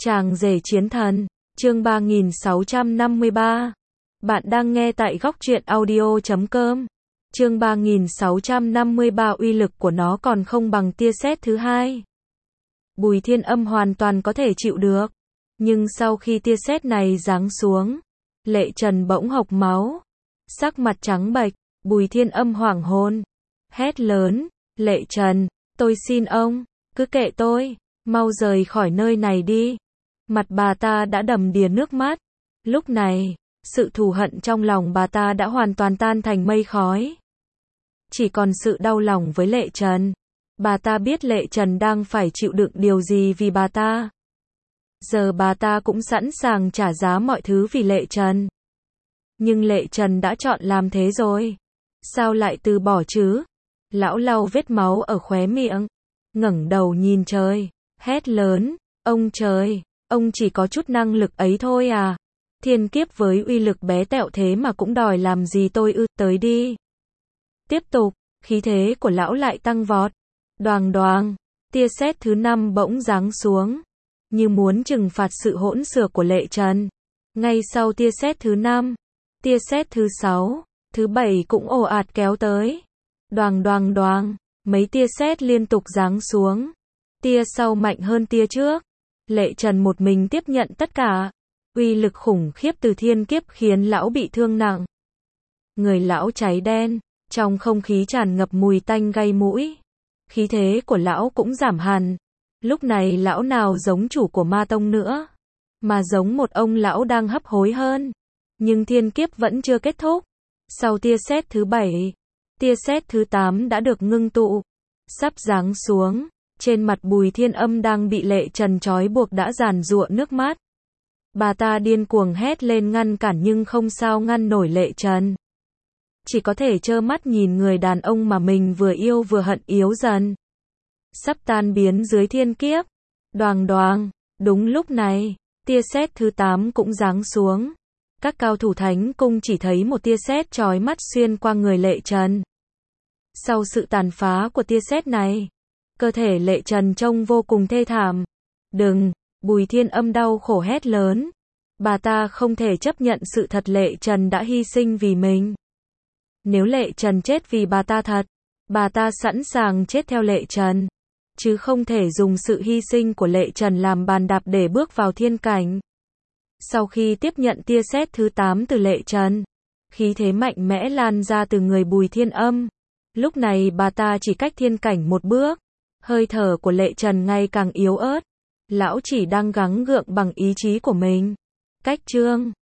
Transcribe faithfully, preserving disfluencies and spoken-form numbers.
Chàng rể chiến thần, chương ba nghìn sáu trăm năm mươi ba. Bạn đang nghe tại góc truyện audio chấm com. Chương ba nghìn sáu trăm năm mươi ba uy lực của nó còn không bằng tia sét thứ hai. Bùi Thiên Âm hoàn toàn có thể chịu được. Nhưng sau khi tia sét này giáng xuống, Lệ Trần bỗng hộc máu. Sắc mặt trắng bệch, Bùi Thiên Âm hoảng hồn. Hét lớn, Lệ Trần, tôi xin ông, cứ kệ tôi, mau rời khỏi nơi này đi. Mặt bà ta đã đầm đìa nước mắt. Lúc này, sự thù hận trong lòng bà ta đã hoàn toàn tan thành mây khói. Chỉ còn sự đau lòng với Lệ Trần. Bà ta biết Lệ Trần đang phải chịu đựng điều gì vì bà ta. Giờ bà ta cũng sẵn sàng trả giá mọi thứ vì Lệ Trần. Nhưng Lệ Trần đã chọn làm thế rồi. Sao lại từ bỏ chứ? Lão lau vết máu ở khóe miệng, ngẩng đầu nhìn trời, hét lớn, ông trời, ông chỉ có chút năng lực ấy thôi à? Thiên kiếp với uy lực bé tẹo thế mà cũng đòi làm gì tôi ư? Tới đi. Tiếp tục, khí thế của lão lại tăng vọt. Đoàng đoàng, tia sét thứ năm bỗng giáng xuống, như muốn trừng phạt sự hỗn xược của Lệ Trần. Ngay sau tia sét thứ năm, tia sét thứ sáu, thứ bảy cũng ồ ạt kéo tới. Đoàng đoàng đoàng, mấy tia sét liên tục giáng xuống. Tia sau mạnh hơn tia trước. Lệ Trần một mình tiếp nhận tất cả. Uy lực khủng khiếp từ thiên kiếp khiến lão bị thương nặng. Người lão cháy đen, trong không khí tràn ngập mùi tanh gây mũi. Khí thế của lão cũng giảm hẳn. Lúc này lão nào giống chủ của ma tông nữa, mà giống một ông lão đang hấp hối hơn. Nhưng thiên kiếp vẫn chưa kết thúc. Sau tia sét thứ bảy, tia sét thứ tám đã được ngưng tụ, sắp giáng xuống. Trên mặt Bùi Thiên Âm đang bị Lệ Trần trói buộc đã giàn giụa nước mắt. Bà ta điên cuồng hét lên ngăn cản nhưng không sao ngăn nổi Lệ Trần. Chỉ có thể trơ mắt nhìn người đàn ông mà mình vừa yêu vừa hận yếu dần, sắp tan biến dưới thiên kiếp. Đoàng đoàng, đúng lúc này, tia sét thứ tám cũng giáng xuống. Các cao thủ Thánh Cung chỉ thấy một tia sét chói mắt xuyên qua người Lệ Trần. Sau sự tàn phá của tia sét này, cơ thể Lệ Trần trông vô cùng thê thảm. Đừng, Bùi Thiên Âm đau khổ hét lớn. Bà ta không thể chấp nhận sự thật Lệ Trần đã hy sinh vì mình. Nếu Lệ Trần chết vì bà ta thật, bà ta sẵn sàng chết theo Lệ Trần, chứ không thể dùng sự hy sinh của Lệ Trần làm bàn đạp để bước vào thiên cảnh. Sau khi tiếp nhận tia sét thứ tám từ Lệ Trần, khí thế mạnh mẽ lan ra từ người Bùi Thiên Âm. Lúc này bà ta chỉ cách thiên cảnh một bước. Hơi thở của Lệ Trần ngày càng yếu ớt. Lão chỉ đang gắng gượng bằng ý chí của mình. Cách chương